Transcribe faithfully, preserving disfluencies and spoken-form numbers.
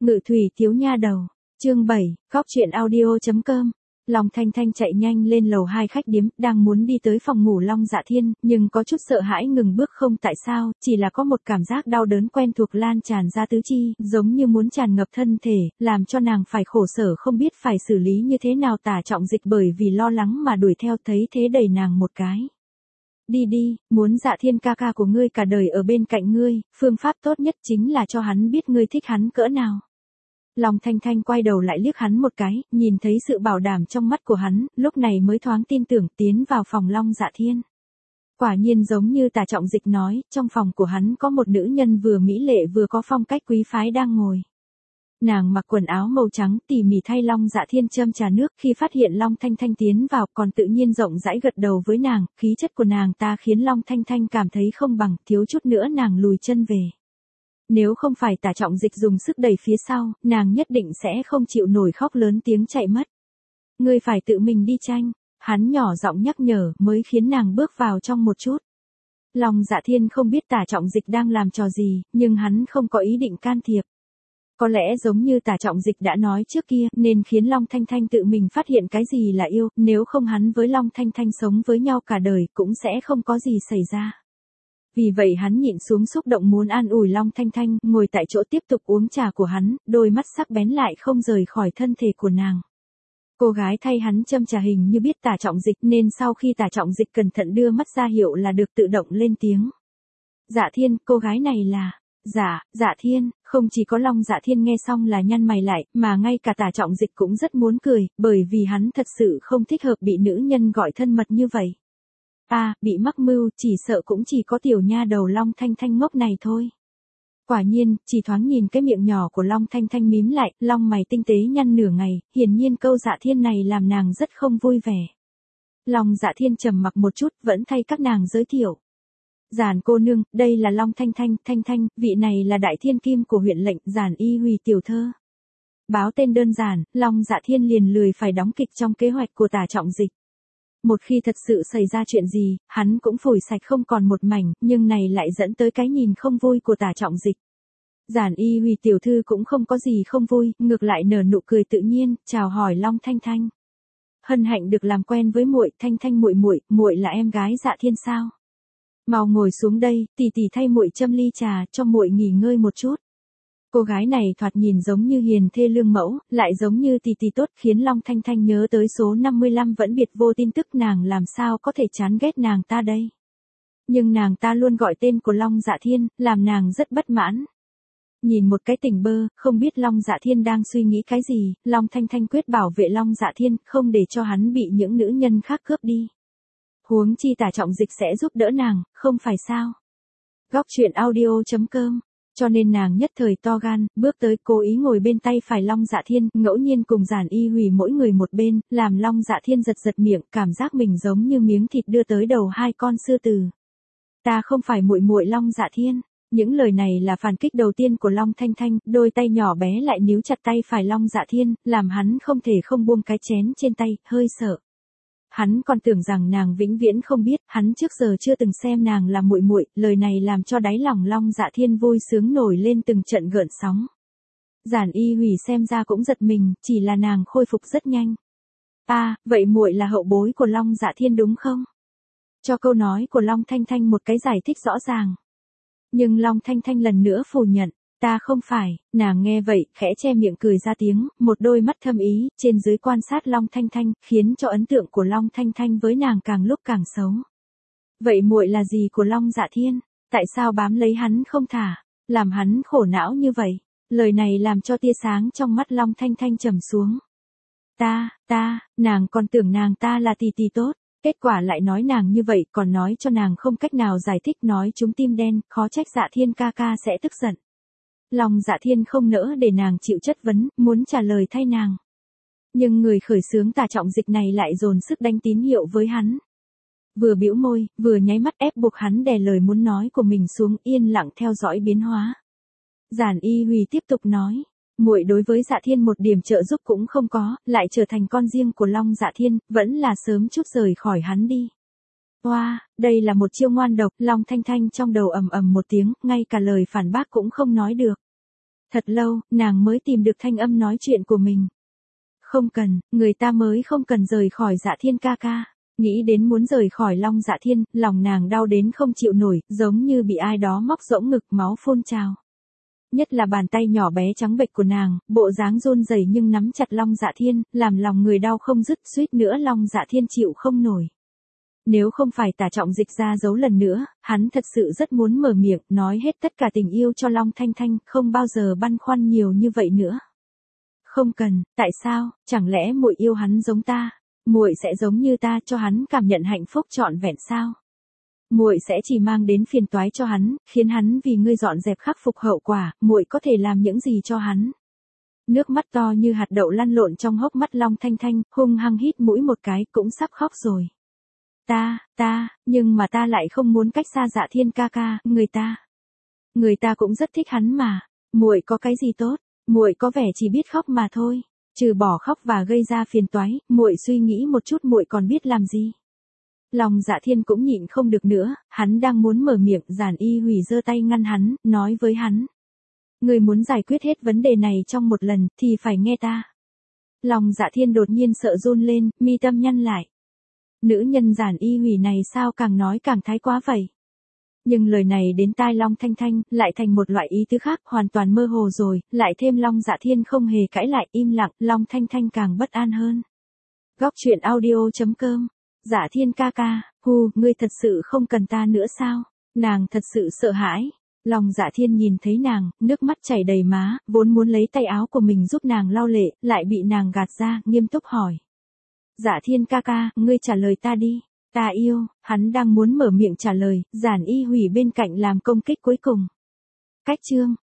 Ngự thủy thiếu nha đầu. Chương bảy, Góc truyện audio chấm com. Long Thanh Thanh chạy nhanh lên lầu hai khách điếm, đang muốn đi tới phòng ngủ Long Dạ Thiên, nhưng có chút sợ hãi ngừng bước không tại sao, chỉ là có một cảm giác đau đớn quen thuộc lan tràn ra tứ chi, giống như muốn tràn ngập thân thể, làm cho nàng phải khổ sở không biết phải xử lý như thế nào Tả Trọng Dịch bởi vì lo lắng mà đuổi theo, thấy thế đẩy nàng một cái. Đi đi, muốn Dạ Thiên ca ca của ngươi cả đời ở bên cạnh ngươi, phương pháp tốt nhất chính là cho hắn biết ngươi thích hắn cỡ nào. Long Thanh Thanh quay đầu lại liếc hắn một cái, nhìn thấy sự bảo đảm trong mắt của hắn, lúc này mới thoáng tin tưởng tiến vào phòng Long Dạ Thiên. Quả nhiên giống như Tả Trọng Dịch nói, trong phòng của hắn có một nữ nhân vừa mỹ lệ vừa có phong cách quý phái đang ngồi. Nàng mặc quần áo màu trắng tỉ mỉ thay Long Dạ Thiên châm trà nước, khi phát hiện Long Thanh Thanh tiến vào còn tự nhiên rộng rãi gật đầu với nàng, khí chất của nàng ta khiến Long Thanh Thanh cảm thấy không bằng, thiếu chút nữa nàng lùi chân về. Nếu không phải Tả Trọng Dịch dùng sức đẩy phía sau, nàng nhất định sẽ không chịu nổi khóc lớn tiếng chạy mất. Ngươi phải tự mình đi tranh, hắn nhỏ giọng nhắc nhở mới khiến nàng bước vào trong một chút. Long Dạ Thiên không biết Tả Trọng Dịch đang làm trò gì, nhưng hắn không có ý định can thiệp. Có lẽ giống như Tả Trọng Dịch đã nói trước kia, nên khiến Long Thanh Thanh tự mình phát hiện cái gì là yêu, nếu không hắn với Long Thanh Thanh sống với nhau cả đời cũng sẽ không có gì xảy ra. Vì vậy hắn nhịn xuống xúc động muốn an ủi Long Thanh Thanh, ngồi tại chỗ tiếp tục uống trà của hắn, đôi mắt sắc bén lại không rời khỏi thân thể của nàng. Cô gái thay hắn châm trà hình như biết Tả Trọng Dịch nên sau khi Tả Trọng Dịch cẩn thận đưa mắt ra hiệu là được tự động lên tiếng. Dạ Thiên, cô gái này là... Dạ, Dạ Thiên, không chỉ có Long Dạ Thiên nghe xong là nhăn mày lại, mà ngay cả Tả Trọng Dịch cũng rất muốn cười, bởi vì hắn thật sự không thích hợp bị nữ nhân gọi thân mật như vậy. À, bị mắc mưu, chỉ sợ cũng chỉ có tiểu nha đầu Long Thanh Thanh ngốc này thôi. Quả nhiên, chỉ thoáng nhìn cái miệng nhỏ của Long Thanh Thanh mím lại, long mày tinh tế nhăn nửa ngày, hiển nhiên câu Dạ Thiên này làm nàng rất không vui vẻ. Long Dạ Thiên trầm mặc một chút, vẫn thay các nàng giới thiệu. Giản cô nương, đây là Long Thanh Thanh, Thanh Thanh, vị này là đại thiên kim của huyện lệnh, Giản Y Hùy tiểu thơ. Báo tên đơn giản, Long Dạ Thiên liền lười phải đóng kịch trong kế hoạch của Tả Trọng Dịch. Một khi thật sự xảy ra chuyện gì, hắn cũng phủi sạch không còn một mảnh, nhưng này lại dẫn tới cái nhìn không vui của Tả Trọng Dịch. Giản Y Hùy tiểu thư cũng không có gì không vui, ngược lại nở nụ cười tự nhiên, chào hỏi Long Thanh Thanh. Hân hạnh được làm quen với muội, Thanh Thanh muội muội, muội là em gái Dạ Thiên sao? Mau ngồi xuống đây, tỷ tỷ thay muội châm ly trà, cho muội nghỉ ngơi một chút. Cô gái này thoạt nhìn giống như hiền thê lương mẫu, lại giống như tỷ tỷ tốt, khiến Long Thanh Thanh nhớ tới số năm mươi lăm vẫn biệt vô tin tức, nàng làm sao có thể chán ghét nàng ta đây. Nhưng nàng ta luôn gọi tên của Long Dạ Thiên, làm nàng rất bất mãn. Nhìn một cái tỉnh bơ, không biết Long Dạ Thiên đang suy nghĩ cái gì, Long Thanh Thanh quyết bảo vệ Long Dạ Thiên, không để cho hắn bị những nữ nhân khác cướp đi. Huống chi Tả Trọng Dịch sẽ giúp đỡ nàng, không phải sao? Góc truyện audio chấm com. Cho nên nàng nhất thời to gan, bước tới cố ý ngồi bên tay phải Long Dạ Thiên, ngẫu nhiên cùng Giản Y Hùy mỗi người một bên, làm Long Dạ Thiên giật giật miệng, cảm giác mình giống như miếng thịt đưa tới đầu hai con sư tử. Ta không phải muội muội Long Dạ Thiên. Những lời này là phản kích đầu tiên của Long Thanh Thanh, đôi tay nhỏ bé lại níu chặt tay phải Long Dạ Thiên, làm hắn không thể không buông cái chén trên tay, hơi sợ. Hắn còn tưởng rằng nàng vĩnh viễn không biết, hắn trước giờ chưa từng xem nàng là muội muội, lời này làm cho đáy lòng Long Dạ Thiên vui sướng nổi lên từng trận gợn sóng. Giản Y Hùy xem ra cũng giật mình, chỉ là nàng khôi phục rất nhanh. À, vậy muội là hậu bối của Long Dạ Thiên đúng không? Cho câu nói của Long Thanh Thanh một cái giải thích rõ ràng. Nhưng Long Thanh Thanh lần nữa phủ nhận. Ta không phải, nàng nghe vậy, khẽ che miệng cười ra tiếng, một đôi mắt thâm ý, trên dưới quan sát Long Thanh Thanh, khiến cho ấn tượng của Long Thanh Thanh với nàng càng lúc càng xấu. Vậy muội là gì của Long Dạ Thiên? Tại sao bám lấy hắn không thả? Làm hắn khổ não như vậy? Lời này làm cho tia sáng trong mắt Long Thanh Thanh trầm xuống. Ta, ta, nàng còn tưởng nàng ta là tỷ tỷ tốt. Kết quả lại nói nàng như vậy, còn nói cho nàng không cách nào giải thích, nói chúng tim đen, khó trách Dạ Thiên ca ca sẽ tức giận. Long Dạ Thiên không nỡ để nàng chịu chất vấn, muốn trả lời thay nàng. Nhưng người khởi xướng Tả Trọng Dịch này lại dồn sức đánh tín hiệu với hắn. Vừa bĩu môi, vừa nháy mắt ép buộc hắn đè lời muốn nói của mình xuống, yên lặng theo dõi biến hóa. Giản Y Hùy tiếp tục nói, muội đối với Dạ Thiên một điểm trợ giúp cũng không có, lại trở thành con riêng của Long Dạ Thiên, vẫn là sớm chút rời khỏi hắn đi. Oa, wow, đây là một chiêu ngoan độc, Long Thanh Thanh trong đầu ầm ầm một tiếng, ngay cả lời phản bác cũng không nói được. Thật lâu, nàng mới tìm được thanh âm nói chuyện của mình. Không cần, người ta mới không cần rời khỏi Dạ Thiên ca ca. Nghĩ đến muốn rời khỏi Long Dạ Thiên, lòng nàng đau đến không chịu nổi, giống như bị ai đó móc rỗng ngực, máu phun trào. Nhất là bàn tay nhỏ bé trắng bệch của nàng, bộ dáng run rẩy nhưng nắm chặt Long Dạ Thiên, làm lòng người đau không dứt, suýt nữa Long Dạ Thiên chịu không nổi. Nếu không phải Tả Trọng Dịch ra giấu lần nữa, hắn thật sự rất muốn mở miệng, nói hết tất cả tình yêu cho Long Thanh Thanh, không bao giờ băn khoăn nhiều như vậy nữa. Không cần, tại sao, chẳng lẽ muội yêu hắn giống ta, muội sẽ giống như ta cho hắn cảm nhận hạnh phúc trọn vẹn sao? Muội sẽ chỉ mang đến phiền toái cho hắn, khiến hắn vì ngươi dọn dẹp khắc phục hậu quả, muội có thể làm những gì cho hắn? Nước mắt to như hạt đậu lăn lộn trong hốc mắt Long Thanh Thanh, hung hăng hít mũi một cái, cũng sắp khóc rồi. Ta, ta, nhưng mà ta lại không muốn cách xa Dạ Thiên ca ca, người ta. Người ta cũng rất thích hắn mà, muội có cái gì tốt, muội có vẻ chỉ biết khóc mà thôi, trừ bỏ khóc và gây ra phiền toái, muội suy nghĩ một chút muội còn biết làm gì. Long Dạ Thiên cũng nhịn không được nữa, hắn đang muốn mở miệng, Giản Y Hủy giơ tay ngăn hắn, nói với hắn. Người muốn giải quyết hết vấn đề này trong một lần, thì phải nghe ta. Long Dạ Thiên đột nhiên sợ run lên, mi tâm nhăn lại. Nữ nhân Giản Y Hủy này sao càng nói càng thái quá vậy? Nhưng lời này đến tai Long Thanh Thanh, lại thành một loại ý tứ khác, hoàn toàn mơ hồ rồi, lại thêm Long Dạ Thiên không hề cãi lại, im lặng, Long Thanh Thanh càng bất an hơn. Góc truyện audio chấm com. Dạ Thiên ca ca, hù, ngươi thật sự không cần ta nữa sao? Nàng thật sự sợ hãi. Long Dạ Thiên nhìn thấy nàng, nước mắt chảy đầy má, vốn muốn lấy tay áo của mình giúp nàng lau lệ, lại bị nàng gạt ra, nghiêm túc hỏi. Dạ Thiên ca ca, ngươi trả lời ta đi. Ta yêu, hắn đang muốn mở miệng trả lời, Giản Y Hủy bên cạnh làm công kích cuối cùng. Cách chương.